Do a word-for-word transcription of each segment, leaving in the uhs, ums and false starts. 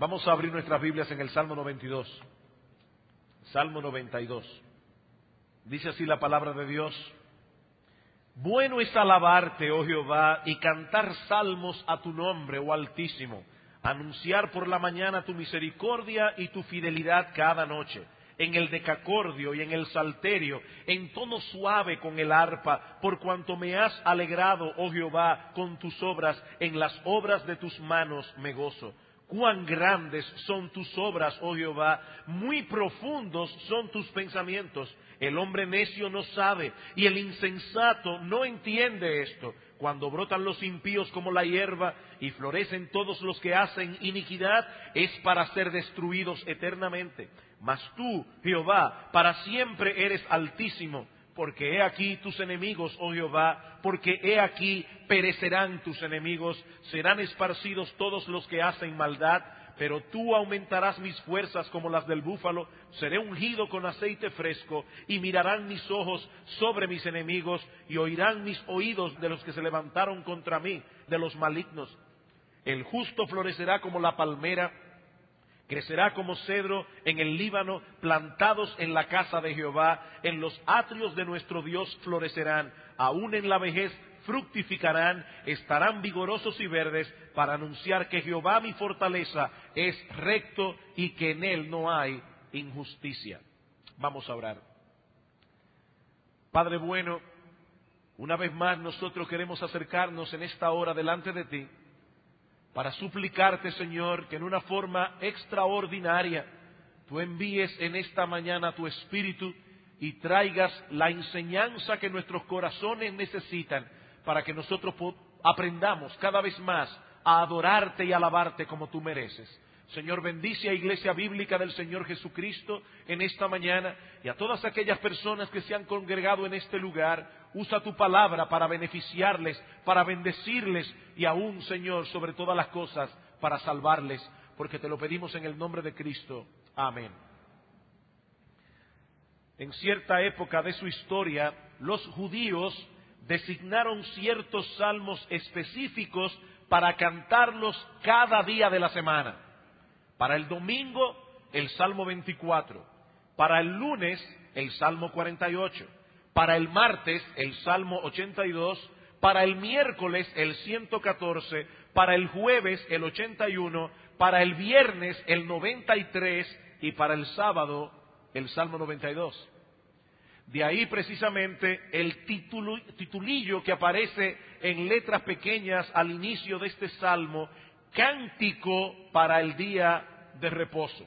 Vamos a abrir nuestras Biblias en el Salmo noventa y dos. Salmo noventa y dos. Dice así la palabra de Dios: bueno es alabarte, oh Jehová, y cantar salmos a tu nombre, oh Altísimo, anunciar por la mañana tu misericordia y tu fidelidad cada noche, en el decacordio y en el salterio, en tono suave con el arpa, por cuanto me has alegrado, oh Jehová, con tus obras, en las obras de tus manos me gozo. Cuán grandes son tus obras, oh Jehová, muy profundos son tus pensamientos. El hombre necio no sabe, y el insensato no entiende esto. Cuando brotan los impíos como la hierba, y florecen todos los que hacen iniquidad, es para ser destruidos eternamente. Mas tú, Jehová, para siempre eres altísimo, porque he aquí tus enemigos, oh Jehová, porque he aquí perecerán tus enemigos, serán esparcidos todos los que hacen maldad, pero tú aumentarás mis fuerzas como las del búfalo, seré ungido con aceite fresco, y mirarán mis ojos sobre mis enemigos, y oirán mis oídos de los que se levantaron contra mí, de los malignos. El justo florecerá como la palmera, crecerá como cedro en el Líbano, plantados en la casa de Jehová, en los atrios de nuestro Dios florecerán, aún en la vejez fructificarán, estarán vigorosos y verdes, para anunciar que Jehová mi fortaleza es recto y que en él no hay injusticia. Vamos a orar. Padre bueno, una vez más nosotros queremos acercarnos en esta hora delante de ti, para suplicarte, Señor, que en una forma extraordinaria tú envíes en esta mañana tu Espíritu y traigas la enseñanza que nuestros corazones necesitan para que nosotros aprendamos cada vez más a adorarte y alabarte como tú mereces. Señor, bendice a Iglesia Bíblica del Señor Jesucristo en esta mañana y a todas aquellas personas que se han congregado en este lugar. Usa tu palabra para beneficiarles, para bendecirles y aún, Señor, sobre todas las cosas, para salvarles, porque te lo pedimos en el nombre de Cristo. Amén. En cierta época de su historia, los judíos designaron ciertos salmos específicos para cantarlos cada día de la semana. Para el domingo, el Salmo veinticuatro. Para el lunes, el Salmo cuarenta y ocho. Para el martes, el Salmo ochenta y dos. Para el miércoles, el ciento catorce. Para el jueves, el ochenta y uno. Para el viernes, el noventa y tres. Y para el sábado, el Salmo noventa y dos. De ahí precisamente el titulo, titulillo que aparece en letras pequeñas al inicio de este Salmo: Cántico para el día de reposo.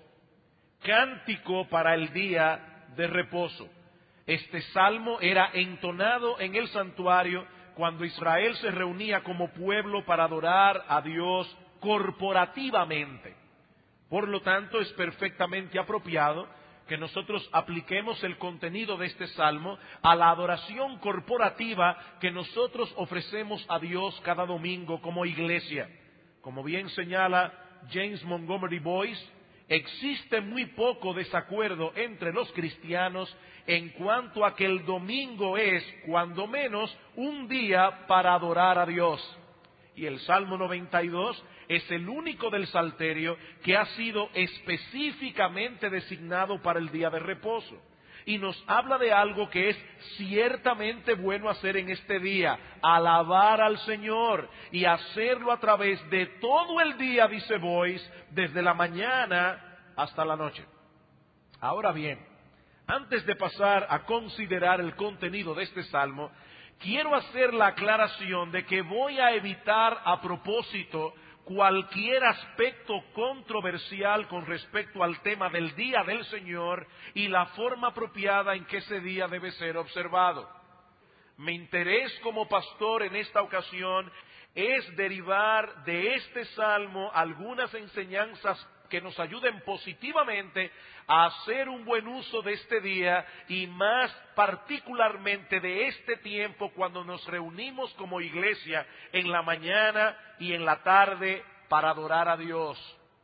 Cántico para el día de reposo. Este salmo era entonado en el santuario cuando Israel se reunía como pueblo para adorar a Dios corporativamente. Por lo tanto, es perfectamente apropiado que nosotros apliquemos el contenido de este salmo a la adoración corporativa que nosotros ofrecemos a Dios cada domingo como iglesia. Como bien señala James Montgomery Boyce, existe muy poco desacuerdo entre los cristianos en cuanto a que el domingo es, cuando menos, un día para adorar a Dios. Y el Salmo noventa y dos es el único del Salterio que ha sido específicamente designado para el día de reposo. Y nos habla de algo que es ciertamente bueno hacer en este día: alabar al Señor, y hacerlo a través de todo el día, dice Boyce, desde la mañana hasta la noche. Ahora bien, antes de pasar a considerar el contenido de este salmo, quiero hacer la aclaración de que voy a evitar a propósito cualquier aspecto controversial con respecto al tema del día del Señor y la forma apropiada en que ese día debe ser observado. Mi interés como pastor en esta ocasión es derivar de este salmo algunas enseñanzas que nos ayuden positivamente a hacer un buen uso de este día y más particularmente de este tiempo cuando nos reunimos como iglesia en la mañana y en la tarde para adorar a Dios.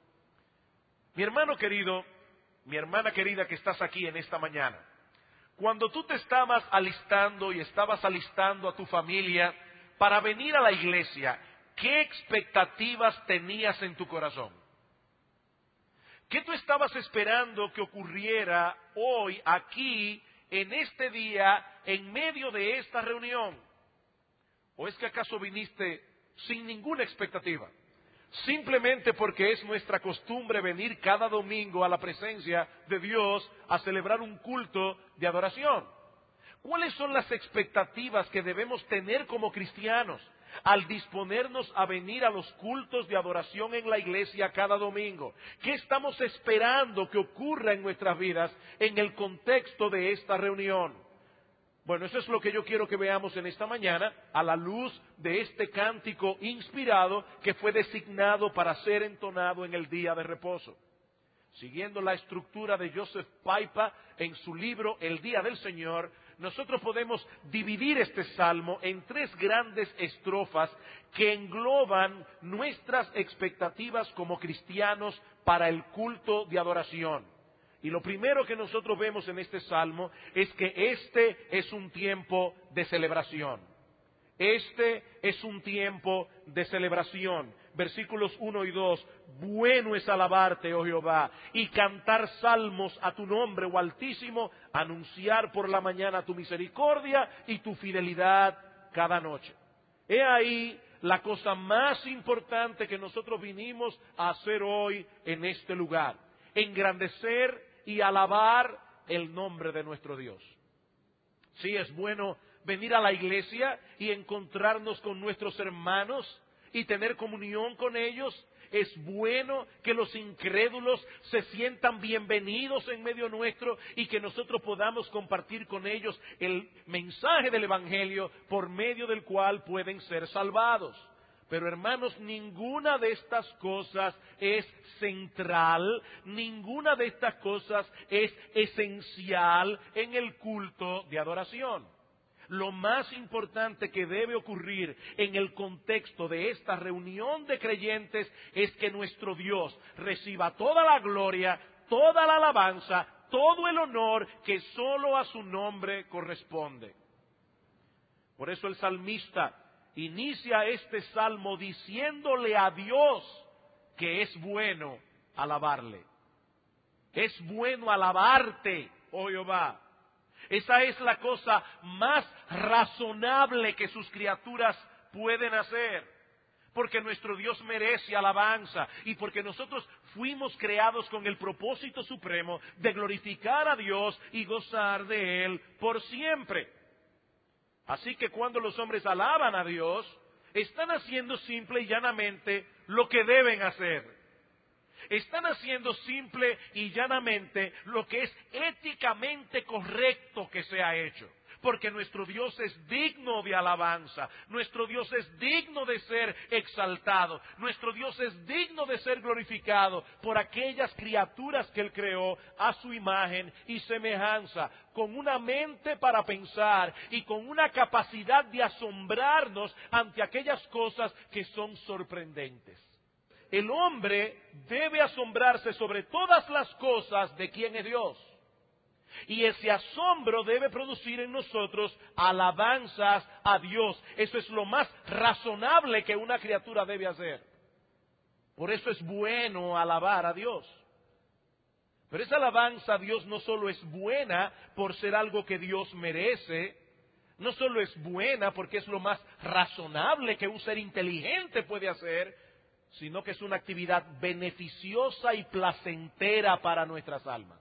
Mi hermano querido, mi hermana querida que estás aquí en esta mañana, cuando tú te estabas alistando y estabas alistando a tu familia para venir a la iglesia, ¿qué expectativas tenías en tu corazón? ¿Qué tú estabas esperando que ocurriera hoy, aquí, en este día, en medio de esta reunión? ¿O es que acaso viniste sin ninguna expectativa? Simplemente porque es nuestra costumbre venir cada domingo a la presencia de Dios a celebrar un culto de adoración. ¿Cuáles son las expectativas que debemos tener como cristianos al disponernos a venir a los cultos de adoración en la iglesia cada domingo? ¿Qué estamos esperando que ocurra en nuestras vidas en el contexto de esta reunión? Bueno, eso es lo que yo quiero que veamos en esta mañana a la luz de este cántico inspirado que fue designado para ser entonado en el día de reposo. Siguiendo la estructura de Joseph Paipa en su libro El Día del Señor, nosotros podemos dividir este salmo en tres grandes estrofas que engloban nuestras expectativas como cristianos para el culto de adoración. Y lo primero que nosotros vemos en este salmo es que este es un tiempo de celebración. Este es un tiempo de celebración. Versículos uno y dos. Bueno es alabarte, oh Jehová, y cantar salmos a tu nombre, oh Altísimo, anunciar por la mañana tu misericordia y tu fidelidad cada noche. He ahí la cosa más importante que nosotros vinimos a hacer hoy en este lugar. Engrandecer y alabar el nombre de nuestro Dios. Sí, es bueno venir a la iglesia y encontrarnos con nuestros hermanos y tener comunión con ellos. Es bueno que los incrédulos se sientan bienvenidos en medio nuestro y que nosotros podamos compartir con ellos el mensaje del Evangelio por medio del cual pueden ser salvados. Pero hermanos, ninguna de estas cosas es central, ninguna de estas cosas es esencial en el culto de adoración. Lo más importante que debe ocurrir en el contexto de esta reunión de creyentes es que nuestro Dios reciba toda la gloria, toda la alabanza, todo el honor que solo a su nombre corresponde. Por eso el salmista inicia este salmo diciéndole a Dios que es bueno alabarle. Es bueno alabarte, oh Jehová. Esa es la cosa más razonable que sus criaturas pueden hacer. Porque nuestro Dios merece alabanza y porque nosotros fuimos creados con el propósito supremo de glorificar a Dios y gozar de Él por siempre. Así que cuando los hombres alaban a Dios, están haciendo simple y llanamente lo que deben hacer. Están haciendo simple y llanamente lo que es éticamente correcto que se ha hecho. Porque nuestro Dios es digno de alabanza, nuestro Dios es digno de ser exaltado, nuestro Dios es digno de ser glorificado por aquellas criaturas que Él creó a su imagen y semejanza, con una mente para pensar y con una capacidad de asombrarnos ante aquellas cosas que son sorprendentes. El hombre debe asombrarse sobre todas las cosas de quién es Dios. Y ese asombro debe producir en nosotros alabanzas a Dios. Eso es lo más razonable que una criatura debe hacer. Por eso es bueno alabar a Dios. Pero esa alabanza a Dios no solo es buena por ser algo que Dios merece, no solo es buena porque es lo más razonable que un ser inteligente puede hacer, sino que es una actividad beneficiosa y placentera para nuestras almas.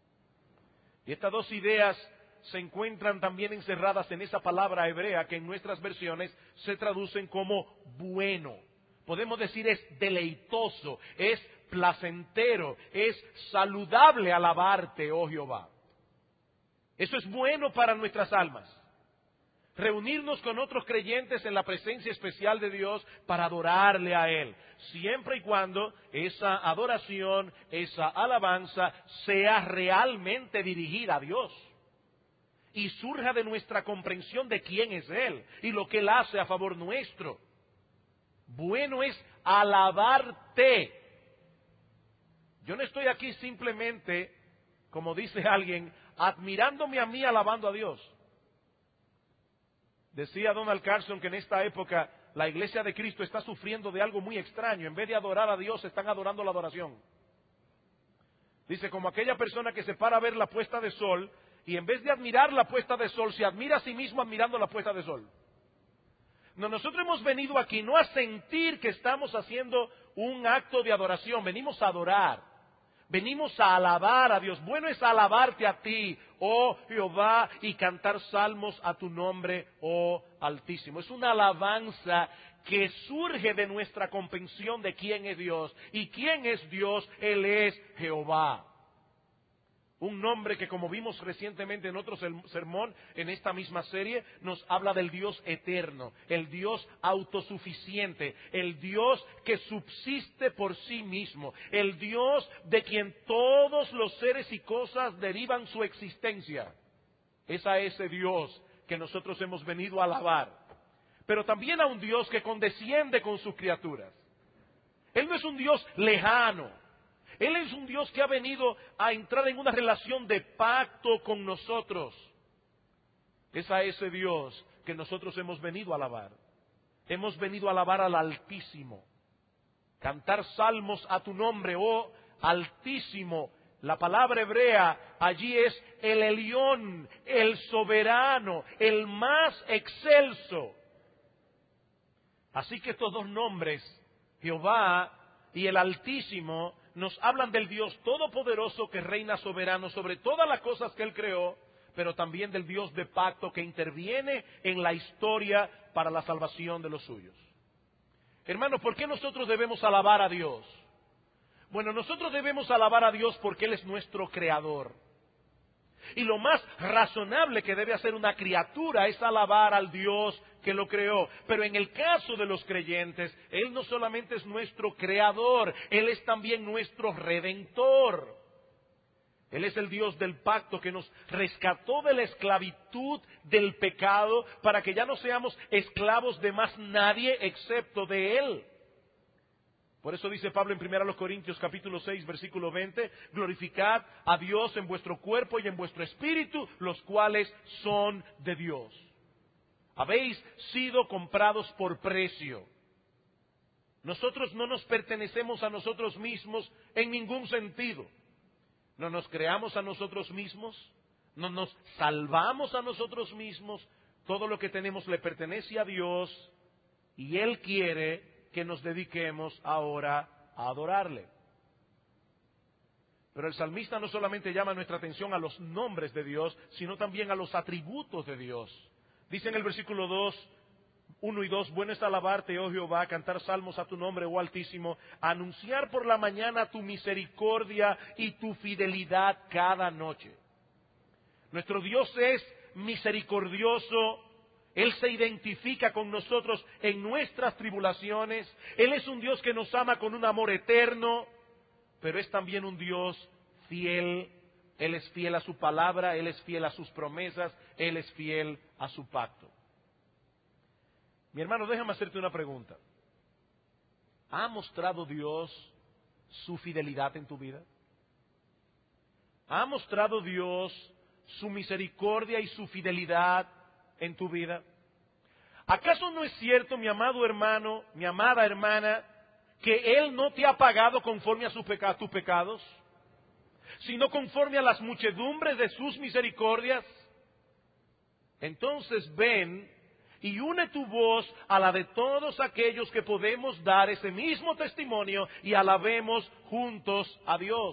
Y estas dos ideas se encuentran también encerradas en esa palabra hebrea que en nuestras versiones se traducen como bueno. Podemos decir es deleitoso, es placentero, es saludable alabarte, oh Jehová. Eso es bueno para nuestras almas. Reunirnos con otros creyentes en la presencia especial de Dios para adorarle a Él, siempre y cuando esa adoración, esa alabanza sea realmente dirigida a Dios y surja de nuestra comprensión de quién es Él y lo que Él hace a favor nuestro. Bueno es alabarte. Yo no estoy aquí simplemente, como dice alguien, admirándome a mí alabando a Dios. Decía Donald Carson que en esta época la iglesia de Cristo está sufriendo de algo muy extraño. En vez de adorar a Dios, están adorando la adoración. Dice, como aquella persona que se para a ver la puesta de sol y en vez de admirar la puesta de sol, se admira a sí mismo admirando la puesta de sol. No, nosotros hemos venido aquí no a sentir que estamos haciendo un acto de adoración, venimos a adorar, venimos a alabar a Dios. Bueno es alabarte a ti, oh Jehová, y cantar salmos a tu nombre, oh Altísimo. Es una alabanza que surge de nuestra comprensión de quién es Dios. ¿Y quién es Dios? Él es Jehová. Un nombre que, como vimos recientemente en otro sermón, en esta misma serie, nos habla del Dios eterno, el Dios autosuficiente, el Dios que subsiste por sí mismo, el Dios de quien todos los seres y cosas derivan su existencia. Es a ese Dios que nosotros hemos venido a alabar, pero también a un Dios que condesciende con sus criaturas. Él no es un Dios lejano. Él es un Dios que ha venido a entrar en una relación de pacto con nosotros. Es a ese Dios que nosotros hemos venido a alabar. Hemos venido a alabar al Altísimo. Cantar salmos a tu nombre, oh Altísimo. La palabra hebrea allí es el Elión, el soberano, el más excelso. Así que estos dos nombres, Jehová y el Altísimo, nos hablan del Dios todopoderoso que reina soberano sobre todas las cosas que Él creó, pero también del Dios de pacto que interviene en la historia para la salvación de los suyos. Hermanos, ¿por qué nosotros debemos alabar a Dios? Bueno, nosotros debemos alabar a Dios porque Él es nuestro creador. Y lo más razonable que debe hacer una criatura es alabar al Dios que lo creó. Pero en el caso de los creyentes, Él no solamente es nuestro creador, Él es también nuestro redentor. Él es el Dios del pacto que nos rescató de la esclavitud del pecado para que ya no seamos esclavos de más nadie excepto de Él. Por eso dice Pablo en primera Corintios capítulo seis, versículo veinte, glorificad a Dios en vuestro cuerpo y en vuestro espíritu, los cuales son de Dios. Habéis sido comprados por precio. Nosotros no nos pertenecemos a nosotros mismos en ningún sentido. No nos creamos a nosotros mismos, no nos salvamos a nosotros mismos. Todo lo que tenemos le pertenece a Dios y Él quiere que nos dediquemos ahora a adorarle. Pero el salmista no solamente llama nuestra atención a los nombres de Dios, sino también a los atributos de Dios. Dice en el versículo dos, uno y dos, bueno es alabarte, oh Jehová, cantar salmos a tu nombre, oh Altísimo, anunciar por la mañana tu misericordia y tu fidelidad cada noche. Nuestro Dios es misericordioso. Él se identifica con nosotros en nuestras tribulaciones. Él es un Dios que nos ama con un amor eterno, pero es también un Dios fiel. Él es fiel a su palabra, Él es fiel a sus promesas, Él es fiel a su pacto. Mi hermano, déjame hacerte una pregunta. ¿Ha mostrado Dios su fidelidad en tu vida? ¿Ha mostrado Dios su misericordia y su fidelidad en tu vida? ¿Acaso no es cierto, mi amado hermano, mi amada hermana, que Él no te ha pagado conforme a, su peca- a tus pecados, sino conforme a las muchedumbres de sus misericordias? Entonces ven y une tu voz a la de todos aquellos que podemos dar ese mismo testimonio y alabemos juntos a Dios.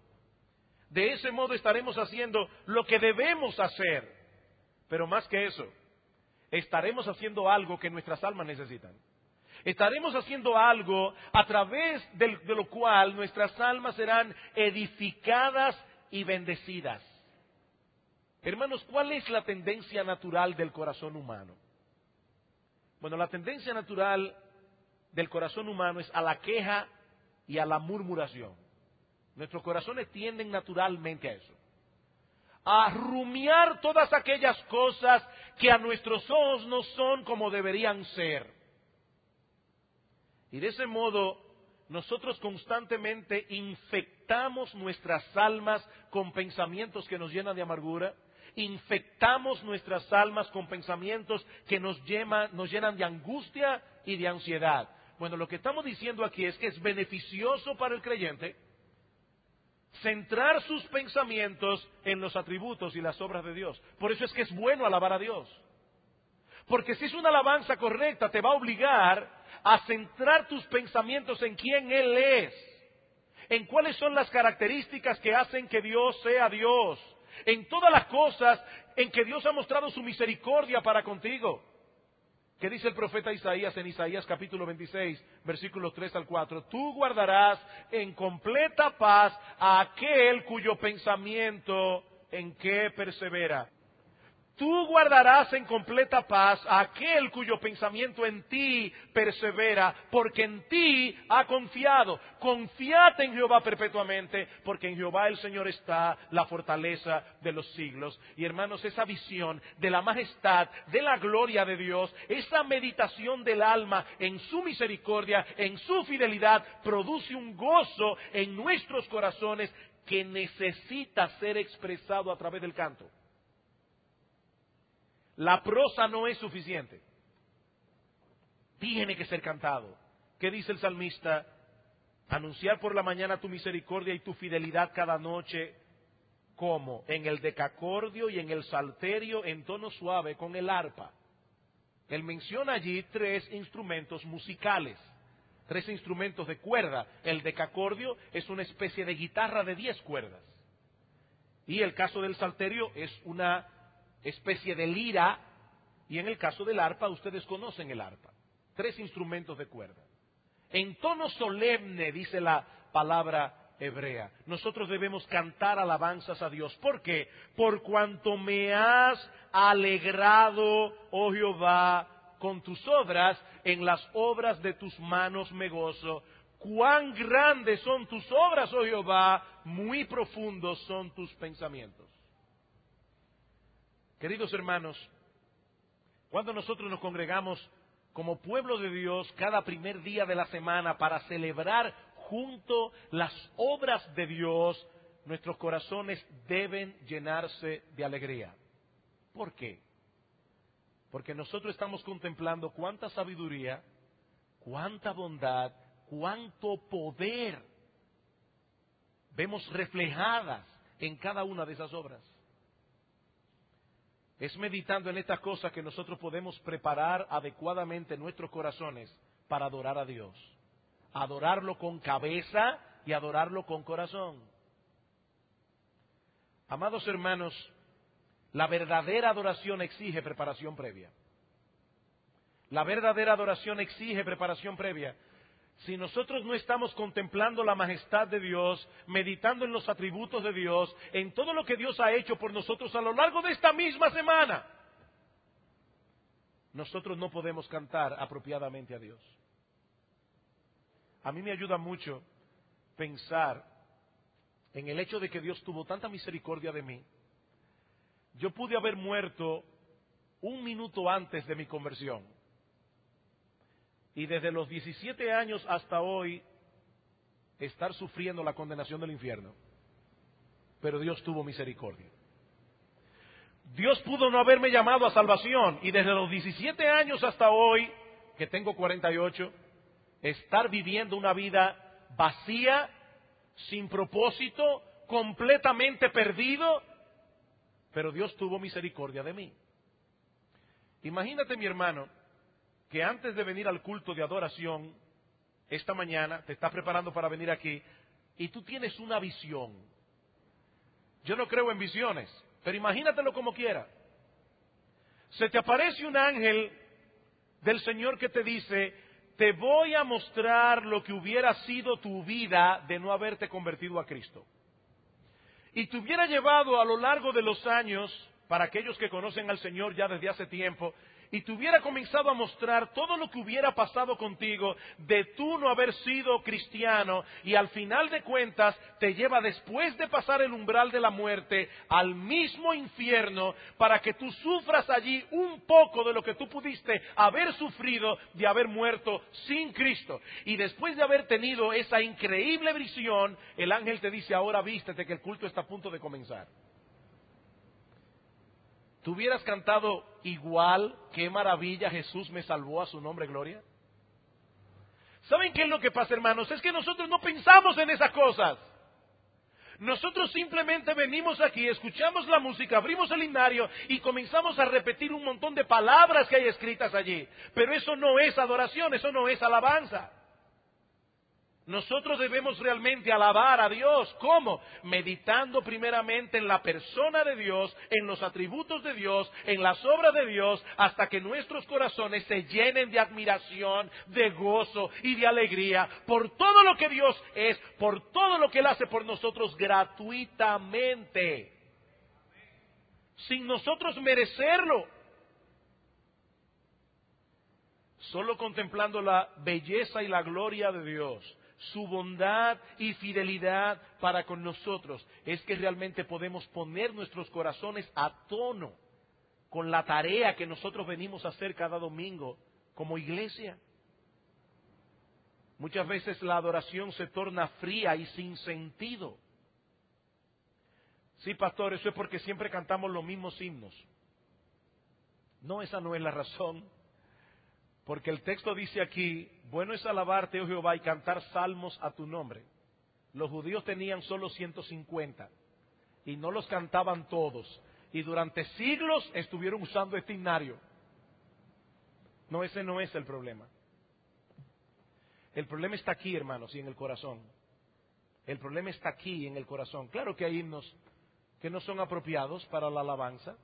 De ese modo estaremos haciendo lo que debemos hacer, pero más que eso, estaremos haciendo algo que nuestras almas necesitan. Estaremos haciendo algo a través de, de lo cual nuestras almas serán edificadas y bendecidas. Hermanos, ¿cuál es la tendencia natural del corazón humano? Bueno, la tendencia natural del corazón humano es a la queja y a la murmuración. Nuestros corazones tienden naturalmente a eso. A rumiar todas aquellas cosas que a nuestros ojos no son como deberían ser. Y de ese modo, nosotros constantemente infectamos nuestras almas con pensamientos que nos llenan de amargura, infectamos nuestras almas con pensamientos que nos, llena, nos llenan de angustia y de ansiedad. Bueno, lo que estamos diciendo aquí es que es beneficioso para el creyente centrar sus pensamientos en los atributos y las obras de Dios. Por eso es que es bueno alabar a Dios. Porque si es una alabanza correcta, te va a obligar a centrar tus pensamientos en quién Él es, en cuáles son las características que hacen que Dios sea Dios, en todas las cosas en que Dios ha mostrado su misericordia para contigo. ¿Qué dice el profeta Isaías en Isaías capítulo veintiséis, versículos tres al cuatro? Tú guardarás en completa paz a aquel cuyo pensamiento en que persevera. Tú guardarás en completa paz a aquel cuyo pensamiento en ti persevera, porque en ti ha confiado. Confiad en Jehová perpetuamente, porque en Jehová el Señor está la fortaleza de los siglos. Y hermanos, esa visión de la majestad, de la gloria de Dios, esa meditación del alma en su misericordia, en su fidelidad, produce un gozo en nuestros corazones que necesita ser expresado a través del canto. La prosa no es suficiente. Tiene que ser cantado. ¿Qué dice el salmista? Anunciar por la mañana tu misericordia y tu fidelidad cada noche. ¿Cómo? En el decacordio y en el salterio en tono suave con el arpa. Él menciona allí tres instrumentos musicales. Tres instrumentos de cuerda. El decacordio es una especie de guitarra de diez cuerdas. Y el caso del salterio es una especie de lira, y en el caso del arpa, ustedes conocen el arpa. Tres instrumentos de cuerda. En tono solemne, dice la palabra hebrea, nosotros debemos cantar alabanzas a Dios. ¿Por qué? Por cuanto me has alegrado, oh Jehová, con tus obras, en las obras de tus manos me gozo. Cuán grandes son tus obras, oh Jehová, muy profundos son tus pensamientos. Queridos hermanos, cuando nosotros nos congregamos como pueblo de Dios cada primer día de la semana para celebrar junto las obras de Dios, nuestros corazones deben llenarse de alegría. ¿Por qué? Porque nosotros estamos contemplando cuánta sabiduría, cuánta bondad, cuánto poder vemos reflejadas en cada una de esas obras. Es meditando en estas cosas que nosotros podemos preparar adecuadamente nuestros corazones para adorar a Dios. Adorarlo con cabeza y adorarlo con corazón. Amados hermanos, la verdadera adoración exige preparación previa. La verdadera adoración exige preparación previa. Si nosotros no estamos contemplando la majestad de Dios, meditando en los atributos de Dios, en todo lo que Dios ha hecho por nosotros a lo largo de esta misma semana, nosotros no podemos cantar apropiadamente a Dios. A mí me ayuda mucho pensar en el hecho de que Dios tuvo tanta misericordia de mí. Yo pude haber muerto un minuto antes de mi conversión. Y desde los diecisiete años hasta hoy, estar sufriendo la condenación del infierno. Pero Dios tuvo misericordia. Dios pudo no haberme llamado a salvación. Y desde los diecisiete años hasta hoy, que tengo cuarenta y ocho, estar viviendo una vida vacía, sin propósito, completamente perdido. Pero Dios tuvo misericordia de mí. Imagínate, mi hermano, que antes de venir al culto de adoración, esta mañana, te estás preparando para venir aquí, y tú tienes una visión. Yo no creo en visiones, pero imagínatelo como quiera. Se te aparece un ángel del Señor que te dice, te voy a mostrar lo que hubiera sido tu vida de no haberte convertido a Cristo. Y te hubiera llevado a lo largo de los años, para aquellos que conocen al Señor ya desde hace tiempo, y te hubiera comenzado a mostrar todo lo que hubiera pasado contigo de tú no haber sido cristiano, y al final de cuentas te lleva, después de pasar el umbral de la muerte, al mismo infierno, para que tú sufras allí un poco de lo que tú pudiste haber sufrido de haber muerto sin Cristo. Y después de haber tenido esa increíble visión, el ángel te dice, ahora vístete que el culto está a punto de comenzar. ¿Tú hubieras cantado igual, qué maravilla, Jesús me salvó, a su nombre gloria? ¿Saben qué es lo que pasa, hermanos? Es que nosotros no pensamos en esas cosas. Nosotros simplemente venimos aquí, escuchamos la música, abrimos el himnario y comenzamos a repetir un montón de palabras que hay escritas allí. Pero eso no es adoración, eso no es alabanza. Nosotros debemos realmente alabar a Dios. ¿Cómo? Meditando primeramente en la persona de Dios, en los atributos de Dios, en las obras de Dios, hasta que nuestros corazones se llenen de admiración, de gozo y de alegría por todo lo que Dios es, por todo lo que Él hace por nosotros gratuitamente, sin nosotros merecerlo. Solo contemplando la belleza y la gloria de Dios, su bondad y fidelidad para con nosotros, es que realmente podemos poner nuestros corazones a tono con la tarea que nosotros venimos a hacer cada domingo como iglesia. Muchas veces la adoración se torna fría y sin sentido. Sí, pastor, eso es porque siempre cantamos los mismos himnos. No, esa no es la razón. Porque el texto dice aquí, bueno es alabarte, oh Jehová, y cantar salmos a tu nombre. Los judíos tenían solo ciento cincuenta y no los cantaban todos. Y durante siglos estuvieron usando este himnario. No, ese no es el problema. El problema está aquí, hermanos, y en el corazón. El problema está aquí, en el corazón. Claro que hay himnos que no son apropiados para la alabanza.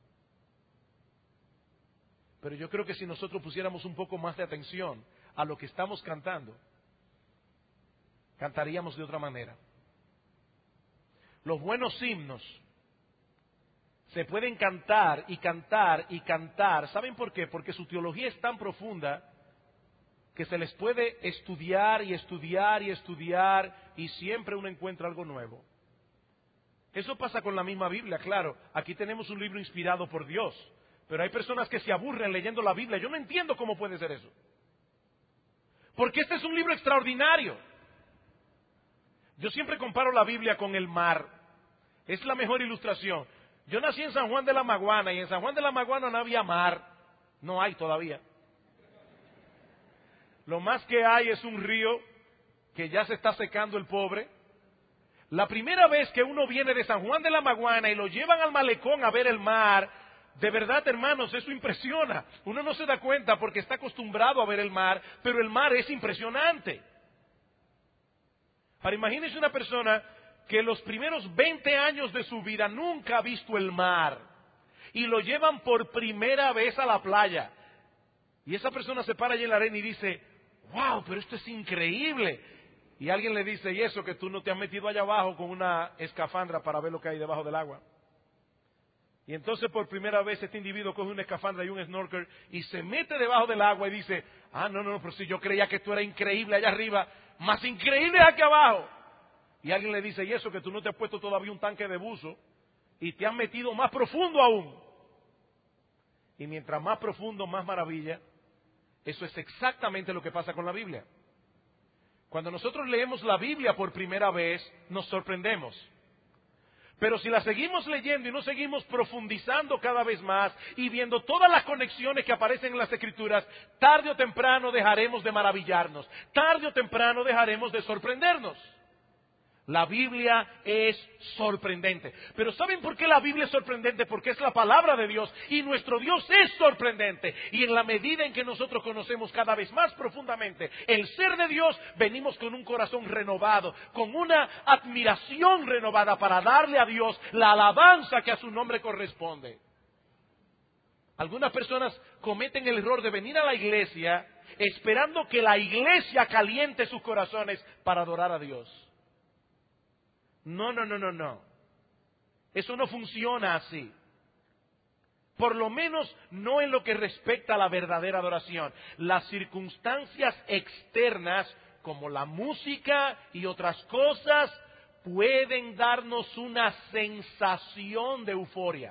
Pero yo creo que si nosotros pusiéramos un poco más de atención a lo que estamos cantando, cantaríamos de otra manera. Los buenos himnos se pueden cantar y cantar y cantar. ¿Saben por qué? Porque su teología es tan profunda que se les puede estudiar y estudiar y estudiar y siempre uno encuentra algo nuevo. Eso pasa con la misma Biblia, claro. Aquí tenemos un libro inspirado por Dios. Pero hay personas que se aburren leyendo la Biblia. Yo no entiendo cómo puede ser eso. Porque este es un libro extraordinario. Yo siempre comparo la Biblia con el mar. Es la mejor ilustración. Yo nací en San Juan de la Maguana y en San Juan de la Maguana no había mar. No hay todavía. Lo más que hay es un río que ya se está secando el pobre. La primera vez que uno viene de San Juan de la Maguana y lo llevan al malecón a ver el mar, de verdad, hermanos, eso impresiona. Uno no se da cuenta porque está acostumbrado a ver el mar, pero el mar es impresionante. Ahora, imagínense una persona que los primeros veinte años de su vida nunca ha visto el mar y lo llevan por primera vez a la playa. Y esa persona se para allí en la arena y dice, wow, pero esto es increíble. Y alguien le dice, ¿y eso que tú no te has metido allá abajo con una escafandra para ver lo que hay debajo del agua? Y entonces por primera vez este individuo coge una escafandra y un snorkel y se mete debajo del agua y dice, ah, no, no, pero si yo creía que esto era increíble allá arriba, más increíble aquí abajo. Y alguien le dice, y eso que tú no te has puesto todavía un tanque de buzo y te has metido más profundo aún. Y mientras más profundo, más maravilla. Eso es exactamente lo que pasa con la Biblia. Cuando nosotros leemos la Biblia por primera vez, nos sorprendemos. Pero si la seguimos leyendo y no seguimos profundizando cada vez más y viendo todas las conexiones que aparecen en las Escrituras, tarde o temprano dejaremos de maravillarnos, tarde o temprano dejaremos de sorprendernos. La Biblia es sorprendente. Pero ¿saben por qué la Biblia es sorprendente? Porque es la palabra de Dios y nuestro Dios es sorprendente. Y en la medida en que nosotros conocemos cada vez más profundamente el ser de Dios, venimos con un corazón renovado, con una admiración renovada para darle a Dios la alabanza que a su nombre corresponde. Algunas personas cometen el error de venir a la iglesia esperando que la iglesia caliente sus corazones para adorar a Dios. No, no, no, no, no. Eso no funciona así. Por lo menos no en lo que respecta a la verdadera adoración. Las circunstancias externas, como la música y otras cosas, pueden darnos una sensación de euforia.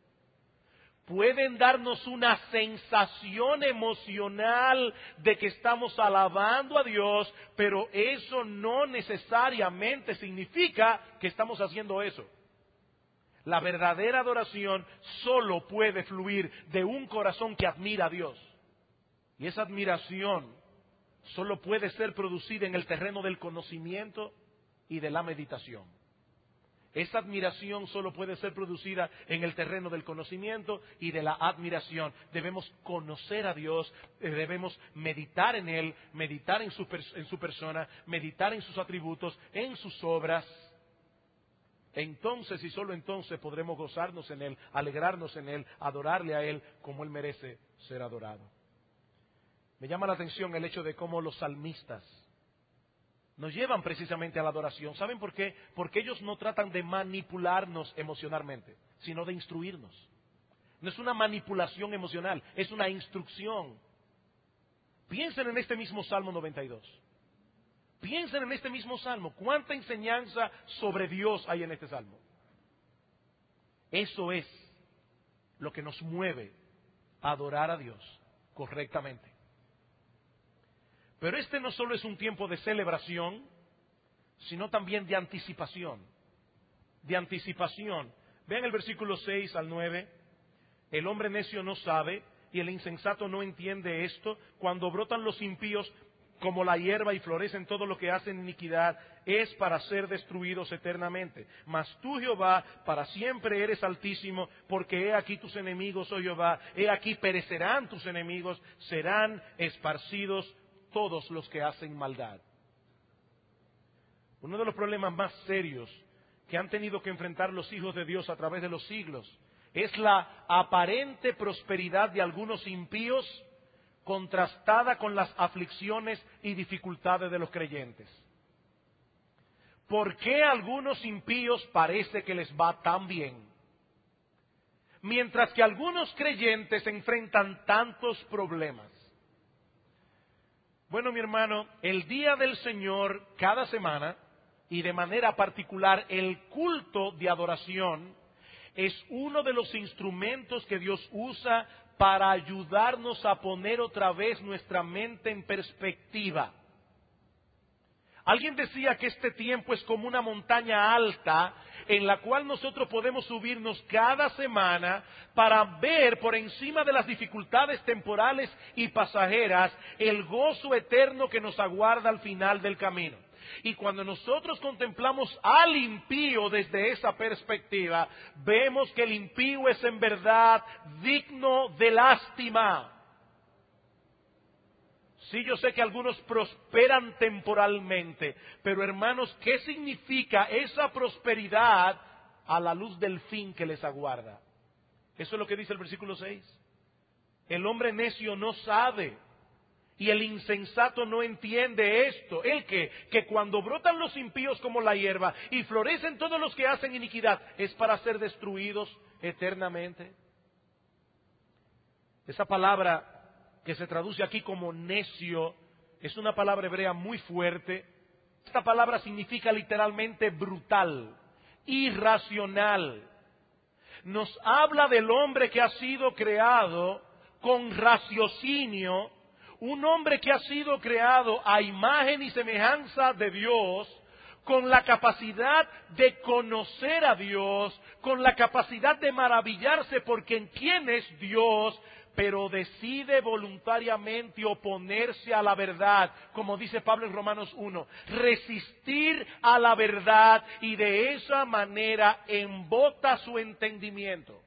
Pueden darnos una sensación emocional de que estamos alabando a Dios, pero eso no necesariamente significa que estamos haciendo eso. La verdadera adoración solo puede fluir de un corazón que admira a Dios. Y esa admiración solo puede ser producida en el terreno del conocimiento y de la meditación. Esa admiración solo puede ser producida en el terreno del conocimiento y de la admiración. Debemos conocer a Dios, debemos meditar en Él, meditar en su, en su persona, meditar en sus atributos, en sus obras. Entonces y solo entonces podremos gozarnos en Él, alegrarnos en Él, adorarle a Él como Él merece ser adorado. Me llama la atención el hecho de cómo los salmistas nos llevan precisamente a la adoración. ¿Saben por qué? Porque ellos no tratan de manipularnos emocionalmente, sino de instruirnos. No es una manipulación emocional, es una instrucción. Piensen en este mismo Salmo noventa y dos. Piensen en este mismo Salmo. ¿Cuánta enseñanza sobre Dios hay en este Salmo? Eso es lo que nos mueve a adorar a Dios correctamente. Pero este no solo es un tiempo de celebración, sino también de anticipación. De anticipación. Vean el versículo seis al nueve. El hombre necio no sabe y el insensato no entiende esto. Cuando brotan los impíos como la hierba y florecen todo lo que hacen iniquidad, es para ser destruidos eternamente. Mas tú, Jehová, para siempre eres altísimo, porque he aquí tus enemigos, oh Jehová, he aquí perecerán tus enemigos, serán esparcidos todos los que hacen maldad. Uno de los problemas más serios que han tenido que enfrentar los hijos de Dios a través de los siglos es la aparente prosperidad de algunos impíos contrastada con las aflicciones y dificultades de los creyentes. ¿Por qué a algunos impíos parece que les va tan bien? Mientras que algunos creyentes enfrentan tantos problemas. Bueno, mi hermano, el día del Señor, cada semana, y de manera particular el culto de adoración, es uno de los instrumentos que Dios usa para ayudarnos a poner otra vez nuestra mente en perspectiva. Alguien decía que este tiempo es como una montaña alta en la cual nosotros podemos subirnos cada semana para ver por encima de las dificultades temporales y pasajeras el gozo eterno que nos aguarda al final del camino. Y cuando nosotros contemplamos al impío desde esa perspectiva, vemos que el impío es en verdad digno de lástima. Sí, yo sé que algunos prosperan temporalmente, pero hermanos, ¿qué significa esa prosperidad a la luz del fin que les aguarda? Eso es lo que dice el versículo seis. El hombre necio no sabe y el insensato no entiende esto. ¿El qué? Que cuando brotan los impíos como la hierba y florecen todos los que hacen iniquidad, es para ser destruidos eternamente. Esa palabra que se traduce aquí como necio, es una palabra hebrea muy fuerte. Esta palabra significa literalmente brutal, irracional. Nos habla del hombre que ha sido creado con raciocinio, un hombre que ha sido creado a imagen y semejanza de Dios, con la capacidad de conocer a Dios, con la capacidad de maravillarse porque en quién es Dios, pero decide voluntariamente oponerse a la verdad, como dice Pablo en Romanos uno, resistir a la verdad y de esa manera embota su entendimiento.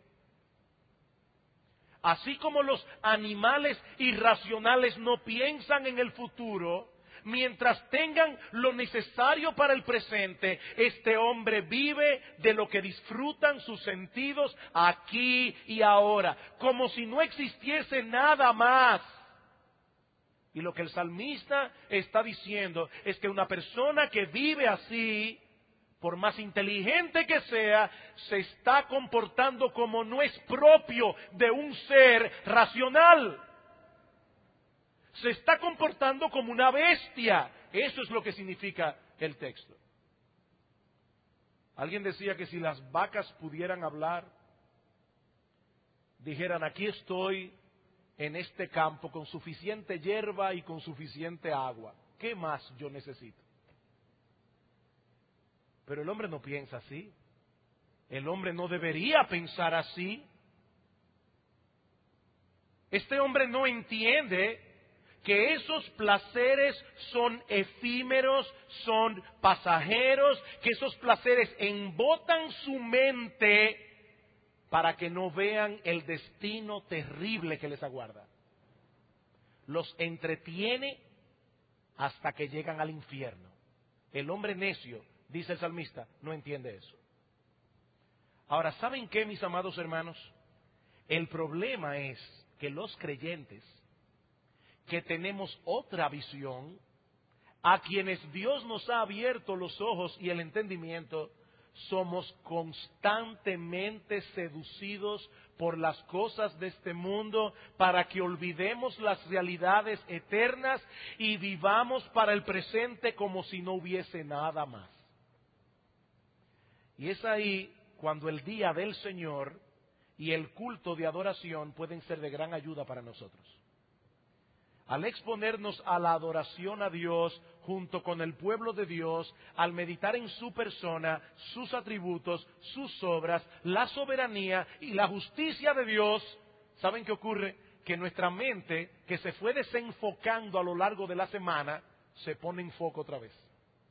Así como los animales irracionales no piensan en el futuro, mientras tengan lo necesario para el presente, este hombre vive de lo que disfrutan sus sentidos aquí y ahora, como si no existiese nada más. Y lo que el salmista está diciendo es que una persona que vive así, por más inteligente que sea, se está comportando como no es propio de un ser racional. Se está comportando como una bestia. Eso es lo que significa el texto. Alguien decía que si las vacas pudieran hablar, dijeran: aquí estoy en este campo con suficiente hierba y con suficiente agua. ¿Qué más yo necesito? Pero el hombre no piensa así. El hombre no debería pensar así. Este hombre no entiende que esos placeres son efímeros, son pasajeros, que esos placeres embotan su mente para que no vean el destino terrible que les aguarda. Los entretiene hasta que llegan al infierno. El hombre necio, dice el salmista, no entiende eso. Ahora, ¿saben qué, mis amados hermanos? El problema es que los creyentes, que tenemos otra visión, a quienes Dios nos ha abierto los ojos y el entendimiento, somos constantemente seducidos por las cosas de este mundo para que olvidemos las realidades eternas y vivamos para el presente como si no hubiese nada más. Y es ahí cuando el día del Señor y el culto de adoración pueden ser de gran ayuda para nosotros. Al exponernos a la adoración a Dios junto con el pueblo de Dios, al meditar en su persona, sus atributos, sus obras, la soberanía y la justicia de Dios, ¿saben qué ocurre? Que nuestra mente, que se fue desenfocando a lo largo de la semana, se pone en foco otra vez.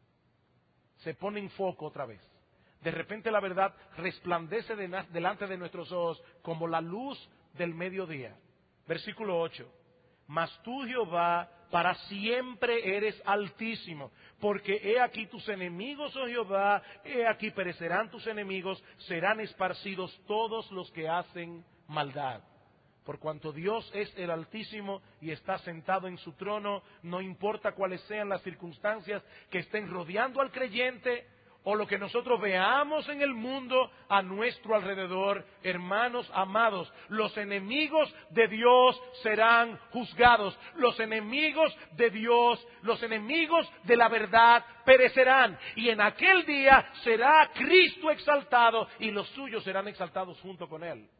Se pone en foco otra vez. De repente la verdad resplandece de na- delante de nuestros ojos como la luz del mediodía. Versículo ocho. Mas tú, Jehová, para siempre eres altísimo, porque he aquí tus enemigos, oh Jehová, he aquí perecerán tus enemigos, serán esparcidos todos los que hacen maldad. Por cuanto Dios es el Altísimo y está sentado en su trono, no importa cuáles sean las circunstancias que estén rodeando al creyente, o lo que nosotros veamos en el mundo a nuestro alrededor, hermanos amados, los enemigos de Dios serán juzgados, los enemigos de Dios, los enemigos de la verdad perecerán, y en aquel día será Cristo exaltado y los suyos serán exaltados junto con Él.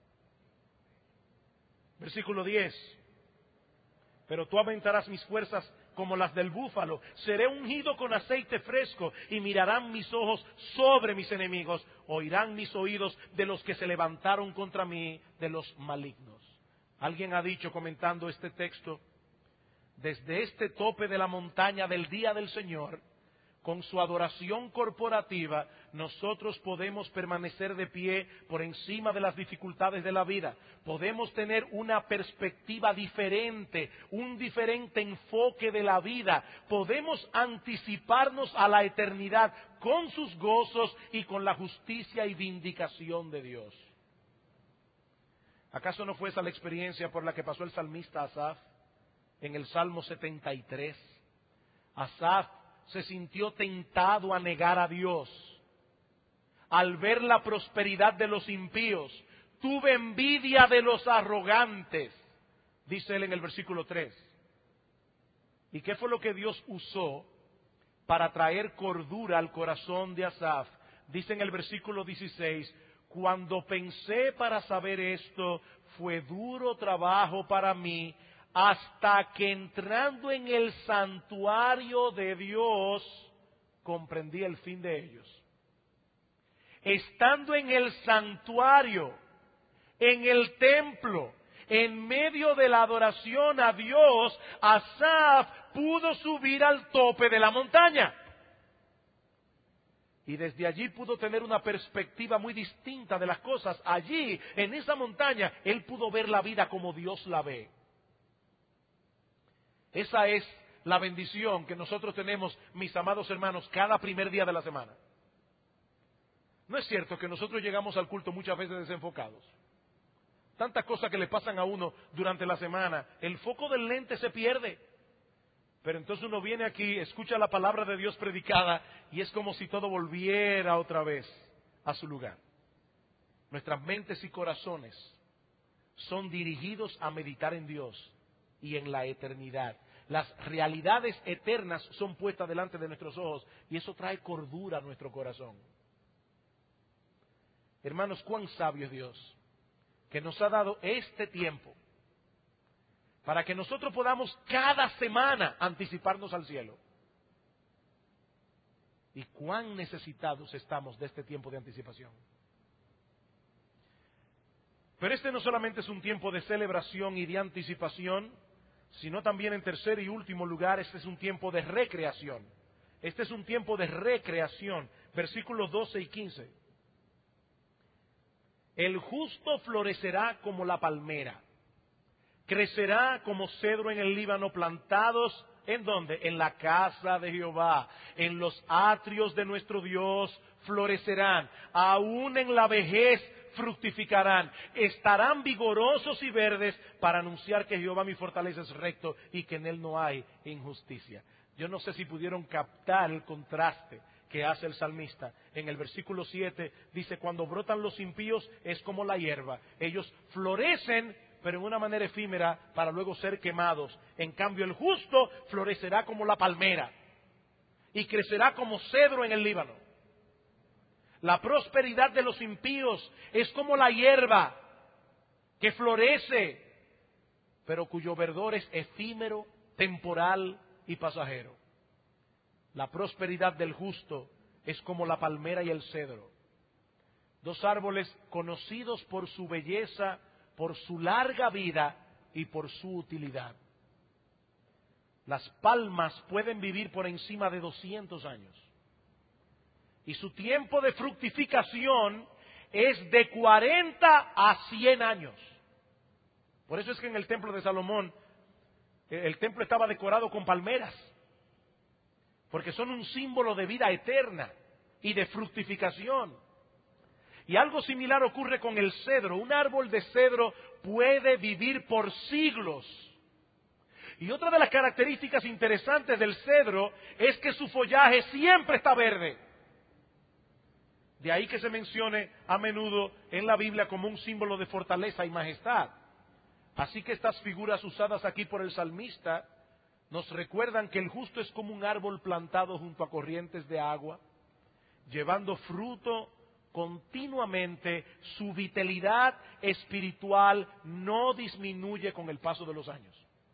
Versículo diez. Pero tú aumentarás mis fuerzas como las del búfalo, seré ungido con aceite fresco, y mirarán mis ojos sobre mis enemigos, oirán mis oídos de los que se levantaron contra mí, de los malignos. Alguien ha dicho, comentando este texto, desde este tope de la montaña del día del Señor, con su adoración corporativa, nosotros podemos permanecer de pie por encima de las dificultades de la vida. Podemos tener una perspectiva diferente, un diferente enfoque de la vida. Podemos anticiparnos a la eternidad con sus gozos y con la justicia y vindicación de Dios. ¿Acaso no fue esa la experiencia por la que pasó el salmista Asaf en el Salmo setenta y tres? Asaf se sintió tentado a negar a Dios. Al ver la prosperidad de los impíos, tuve envidia de los arrogantes, dice él en el versículo tres. ¿Y qué fue lo que Dios usó para traer cordura al corazón de Asaf? Dice en el versículo dieciséis, cuando pensé para saber esto, fue duro trabajo para mí, hasta que entrando en el santuario de Dios, comprendí el fin de ellos. Estando en el santuario, en el templo, en medio de la adoración a Dios, Asaf pudo subir al tope de la montaña. Y desde allí pudo tener una perspectiva muy distinta de las cosas. Allí, en esa montaña, él pudo ver la vida como Dios la ve. Esa es la bendición que nosotros tenemos, mis amados hermanos, cada primer día de la semana. ¿No es cierto que nosotros llegamos al culto muchas veces desenfocados? Tantas cosas que le pasan a uno durante la semana, el foco del lente se pierde. Pero entonces uno viene aquí, escucha la palabra de Dios predicada y es como si todo volviera otra vez a su lugar. Nuestras mentes y corazones son dirigidos a meditar en Dios y en la eternidad. Las realidades eternas son puestas delante de nuestros ojos y eso trae cordura a nuestro corazón. Hermanos, cuán sabio es Dios, que nos ha dado este tiempo para que nosotros podamos cada semana anticiparnos al cielo. Y cuán necesitados estamos de este tiempo de anticipación. Pero este no solamente es un tiempo de celebración y de anticipación, sino también en tercer y último lugar, este es un tiempo de recreación. Este es un tiempo de recreación. Versículos doce y quince. El justo florecerá como la palmera, crecerá como cedro en el Líbano, plantados, ¿en dónde? En la casa de Jehová, en los atrios de nuestro Dios florecerán, aún en la vejez fructificarán, estarán vigorosos y verdes para anunciar que Jehová mi fortaleza es recto y que en él no hay injusticia. Yo no sé si pudieron captar el contraste que hace el salmista. En el versículo siete dice, cuando brotan los impíos es como la hierba, ellos florecen pero en una manera efímera para luego ser quemados. En cambio el justo florecerá como la palmera y crecerá como cedro en el Líbano. La prosperidad de los impíos es como la hierba que florece, pero cuyo verdor es efímero, temporal y pasajero. La prosperidad del justo es como la palmera y el cedro, dos árboles conocidos por su belleza, por su larga vida y por su utilidad. Las palmas pueden vivir por encima de doscientos años. Y su tiempo de fructificación es de cuarenta a cien años. Por eso es que en el templo de Salomón, el templo estaba decorado con palmeras, porque son un símbolo de vida eterna y de fructificación. Y algo similar ocurre con el cedro. Un árbol de cedro puede vivir por siglos. Y otra de las características interesantes del cedro es que su follaje siempre está verde. De ahí que se mencione a menudo en la Biblia como un símbolo de fortaleza y majestad. Así que estas figuras usadas aquí por el salmista nos recuerdan que el justo es como un árbol plantado junto a corrientes de agua, llevando fruto continuamente. Su vitalidad espiritual no disminuye con el paso de los años.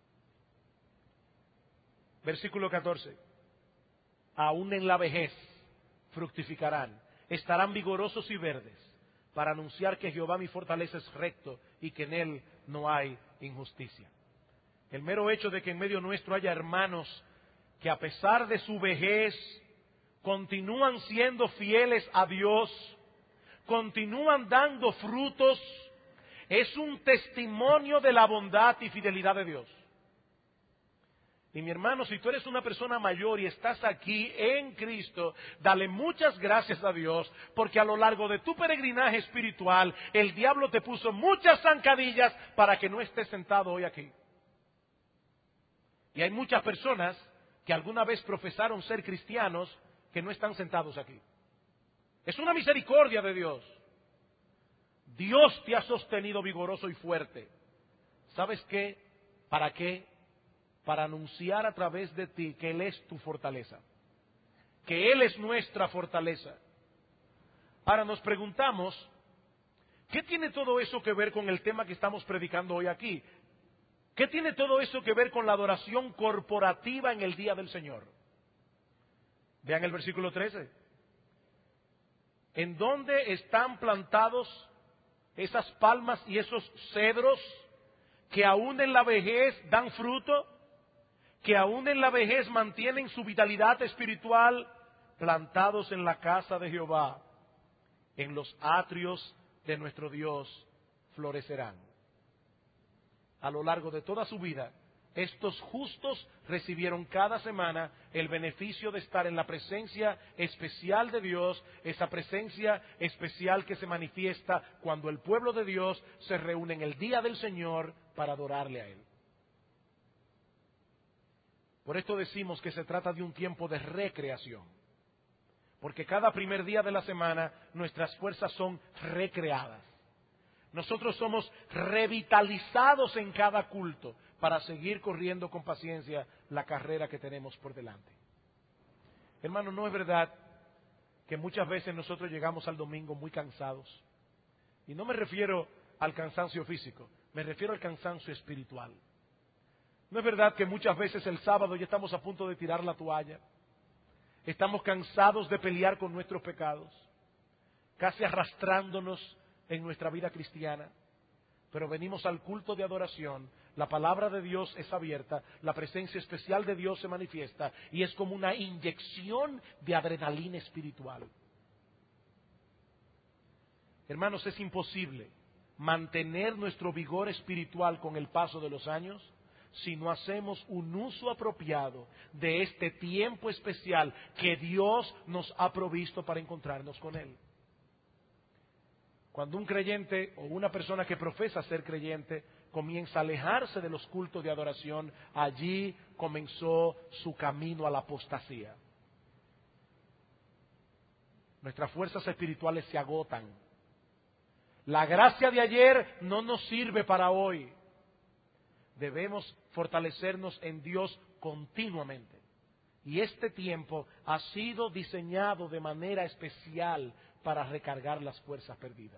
Versículo catorce. Aún en la vejez fructificarán, estarán vigorosos y verdes, para anunciar que Jehová mi fortaleza es recto y que en él no hay injusticia. El mero hecho de que en medio nuestro haya hermanos que a pesar de su vejez continúan siendo fieles a Dios, continúan dando frutos, es un testimonio de la bondad y fidelidad de Dios. Y mi hermano, si tú eres una persona mayor y estás aquí en Cristo, dale muchas gracias a Dios, porque a lo largo de tu peregrinaje espiritual, el diablo te puso muchas zancadillas para que no estés sentado hoy aquí. Y hay muchas personas que alguna vez profesaron ser cristianos que no están sentados aquí. Es una misericordia de Dios. Dios te ha sostenido vigoroso y fuerte. ¿Sabes qué? ¿Para qué? Para anunciar a través de ti que Él es tu fortaleza, que Él es nuestra fortaleza. Ahora nos preguntamos, ¿qué tiene todo eso que ver con el tema que estamos predicando hoy aquí? ¿Qué tiene todo eso que ver con la adoración corporativa en el día del Señor? Vean el versículo trece. ¿En dónde están plantados esas palmas y esos cedros que aún en la vejez dan fruto? Que aún en la vejez mantienen su vitalidad espiritual, plantados en la casa de Jehová, en los atrios de nuestro Dios florecerán. A lo largo de toda su vida, estos justos recibieron cada semana el beneficio de estar en la presencia especial de Dios, esa presencia especial que se manifiesta cuando el pueblo de Dios se reúne en el día del Señor para adorarle a Él. Por esto decimos que se trata de un tiempo de recreación, porque cada primer día de la semana nuestras fuerzas son recreadas. Nosotros somos revitalizados en cada culto para seguir corriendo con paciencia la carrera que tenemos por delante. Hermano, ¿no es verdad que muchas veces nosotros llegamos al domingo muy cansados? Y no me refiero al cansancio físico, me refiero al cansancio espiritual. ¿No es verdad que muchas veces el sábado ya estamos a punto de tirar la toalla? Estamos cansados de pelear con nuestros pecados, casi arrastrándonos en nuestra vida cristiana. pero venimos al culto de adoración, la palabra de Dios es abierta, la presencia especial de Dios se manifiesta y es como una inyección de adrenalina espiritual. Hermanos, es imposible mantener nuestro vigor espiritual con el paso de los años si no hacemos un uso apropiado de este tiempo especial que Dios nos ha provisto para encontrarnos con Él. Cuando un creyente o una persona que profesa ser creyente comienza a alejarse de los cultos de adoración, allí comenzó su camino a la apostasía. Nuestras fuerzas espirituales se agotan. La gracia de ayer no nos sirve para hoy. Debemos fortalecernos en Dios continuamente. Y este tiempo ha sido diseñado de manera especial para recargar las fuerzas perdidas.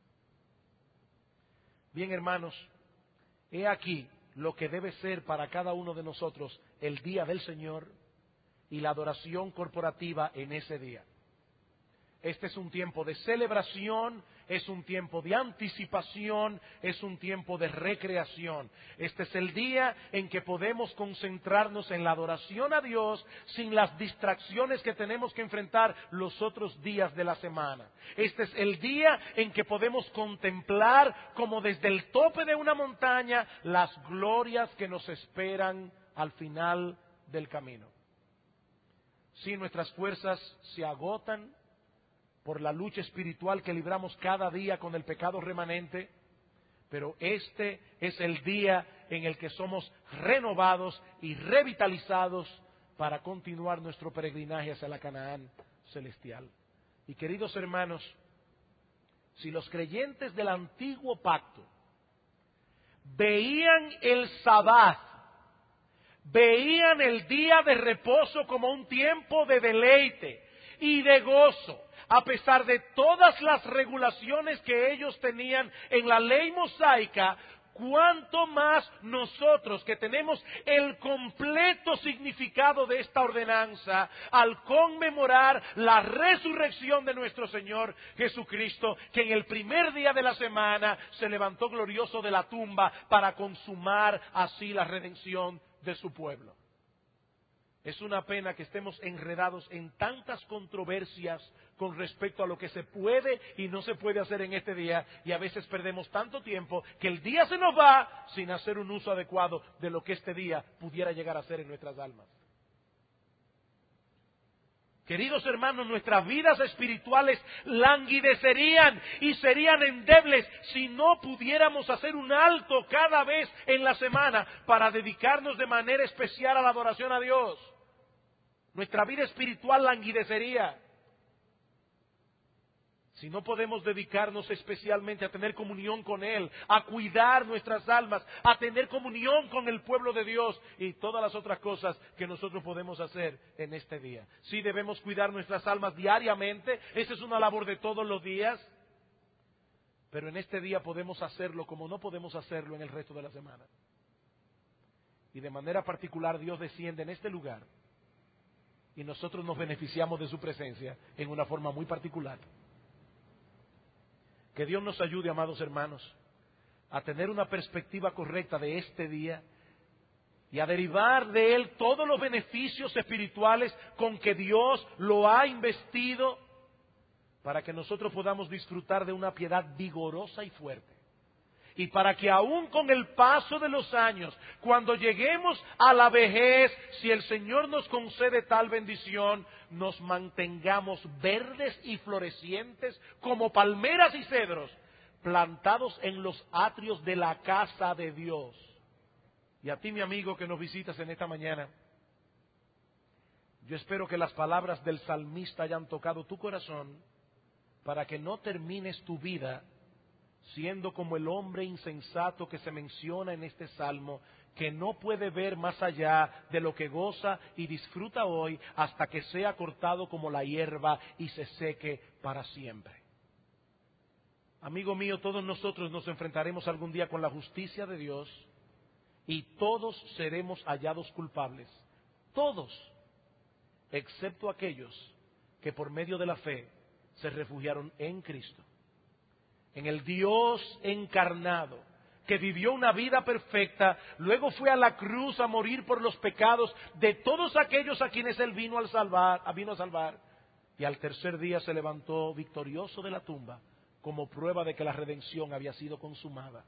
Bien, hermanos, he aquí lo que debe ser para cada uno de nosotros el día del Señor y la adoración corporativa en ese día. Este es un tiempo de celebración, es un tiempo de anticipación, es un tiempo de recreación. Este es el día en que podemos concentrarnos en la adoración a Dios sin las distracciones que tenemos que enfrentar los otros días de la semana. Este es el día en que podemos contemplar como desde el tope de una montaña las glorias que nos esperan al final del camino. Si nuestras fuerzas se agotan por la lucha espiritual que libramos cada día con el pecado remanente, pero este es el día en el que somos renovados y revitalizados para continuar nuestro peregrinaje hacia la Canaán celestial. Y queridos hermanos, si los creyentes del antiguo pacto veían el sabbat, veían el día de reposo como un tiempo de deleite y de gozo, a pesar de todas las regulaciones que ellos tenían en la ley mosaica, cuánto más nosotros que tenemos el completo significado de esta ordenanza al conmemorar la resurrección de nuestro Señor Jesucristo, que en el primer día de la semana se levantó glorioso de la tumba para consumar así la redención de su pueblo. Es una pena que estemos enredados en tantas controversias con respecto a lo que se puede y no se puede hacer en este día, y a veces perdemos tanto tiempo que el día se nos va sin hacer un uso adecuado de lo que este día pudiera llegar a ser en nuestras almas. Queridos hermanos, nuestras vidas espirituales languidecerían y serían endebles si no pudiéramos hacer un alto cada vez en la semana para dedicarnos de manera especial a la adoración a Dios. Nuestra vida espiritual languidecería si no podemos dedicarnos especialmente a tener comunión con Él, a cuidar nuestras almas, a tener comunión con el pueblo de Dios y todas las otras cosas que nosotros podemos hacer en este día. Sí, debemos cuidar nuestras almas diariamente, esa es una labor de todos los días, pero en este día podemos hacerlo como no podemos hacerlo en el resto de la semana. Y de manera particular Dios desciende en este lugar y nosotros nos beneficiamos de su presencia en una forma muy particular. Que Dios nos ayude, amados hermanos, a tener una perspectiva correcta de este día y a derivar de él todos los beneficios espirituales con que Dios lo ha investido para que nosotros podamos disfrutar de una piedad vigorosa y fuerte. Y para que aún con el paso de los años, cuando lleguemos a la vejez, si el Señor nos concede tal bendición, nos mantengamos verdes y florecientes como palmeras y cedros, plantados en los atrios de la casa de Dios. Y a ti, mi amigo, que nos visitas en esta mañana, yo espero que las palabras del salmista hayan tocado tu corazón para que no termines tu vida siendo como el hombre insensato que se menciona en este salmo, que no puede ver más allá de lo que goza y disfruta hoy hasta que sea cortado como la hierba y se seque para siempre. Amigo mío, todos nosotros nos enfrentaremos algún día con la justicia de Dios y todos seremos hallados culpables, todos, excepto aquellos que por medio de la fe se refugiaron en Cristo, en el Dios encarnado, que vivió una vida perfecta, luego fue a la cruz a morir por los pecados de todos aquellos a quienes Él vino a salvar, vino a salvar, y al tercer día se levantó victorioso de la tumba, como prueba de que la redención había sido consumada.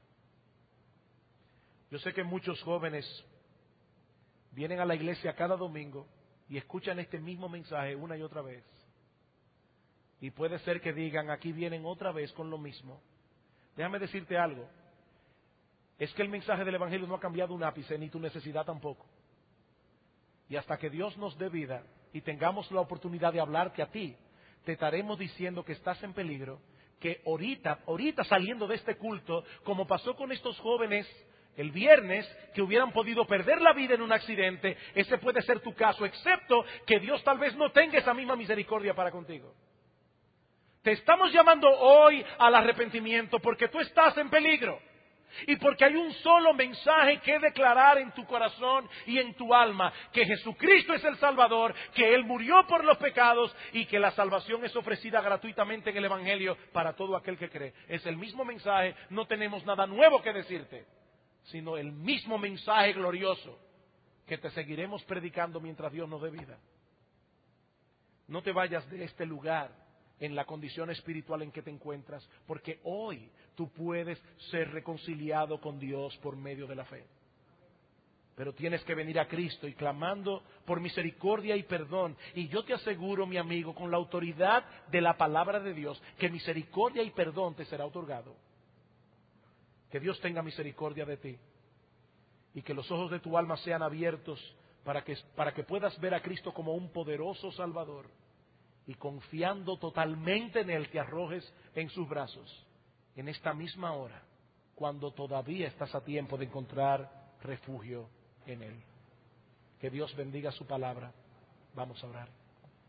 Yo sé que muchos jóvenes vienen a la iglesia cada domingo y escuchan este mismo mensaje una y otra vez. Y puede ser que digan, aquí vienen otra vez con lo mismo. Déjame decirte algo. Es que el mensaje del Evangelio no ha cambiado un ápice, ni tu necesidad tampoco. Y hasta que Dios nos dé vida y tengamos la oportunidad de hablarte a ti, te estaremos diciendo que estás en peligro, que ahorita, ahorita saliendo de este culto, como pasó con estos jóvenes el viernes, que hubieran podido perder la vida en un accidente, ese puede ser tu caso, excepto que Dios tal vez no tenga esa misma misericordia para contigo. Te estamos llamando hoy al arrepentimiento porque tú estás en peligro. Y porque hay un solo mensaje que declarar en tu corazón y en tu alma, que Jesucristo es el Salvador, que Él murió por los pecados y que la salvación es ofrecida gratuitamente en el Evangelio para todo aquel que cree. Es el mismo mensaje, no tenemos nada nuevo que decirte, sino el mismo mensaje glorioso que te seguiremos predicando mientras Dios nos dé vida. No te vayas de este lugar en la condición espiritual en que te encuentras, porque hoy tú puedes ser reconciliado con Dios por medio de la fe. Pero tienes que venir a Cristo y clamando por misericordia y perdón. Y yo te aseguro, mi amigo, con la autoridad de la palabra de Dios, que misericordia y perdón te será otorgado. Que Dios tenga misericordia de ti y que los ojos de tu alma sean abiertos para que, para que puedas ver a Cristo como un poderoso Salvador. Y confiando totalmente en Él, te arrojes en sus brazos en esta misma hora, cuando todavía estás a tiempo de encontrar refugio en Él. Que Dios bendiga su palabra. Vamos a orar.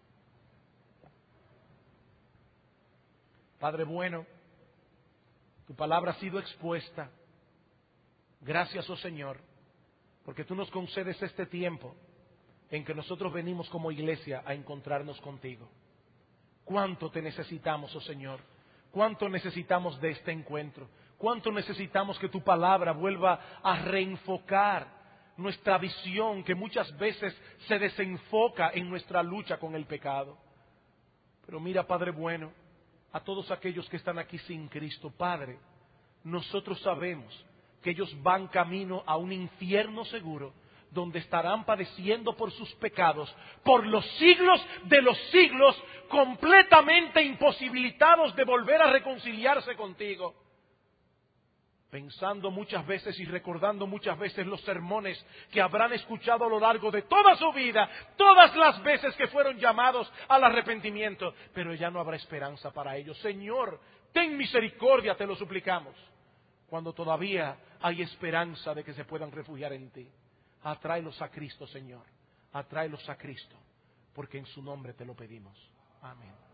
Padre bueno, tu palabra ha sido expuesta. Gracias, oh Señor, porque tú nos concedes este tiempo en que nosotros venimos como iglesia a encontrarnos contigo. ¿Cuánto te necesitamos, oh Señor? ¿Cuánto necesitamos de este encuentro? ¿Cuánto necesitamos que tu palabra vuelva a reenfocar nuestra visión, que muchas veces se desenfoca en nuestra lucha con el pecado? Pero mira, Padre bueno, a todos aquellos que están aquí sin Cristo, Padre, nosotros sabemos que ellos van camino a un infierno seguro, donde estarán padeciendo por sus pecados, por los siglos de los siglos, completamente imposibilitados de volver a reconciliarse contigo. Pensando muchas veces y recordando muchas veces los sermones que habrán escuchado a lo largo de toda su vida, todas las veces que fueron llamados al arrepentimiento, pero ya no habrá esperanza para ellos. Señor, ten misericordia, te lo suplicamos, cuando todavía hay esperanza de que se puedan refugiar en ti. Atráelos a Cristo, Señor. Atráelos a Cristo, porque en su nombre te lo pedimos. Amén.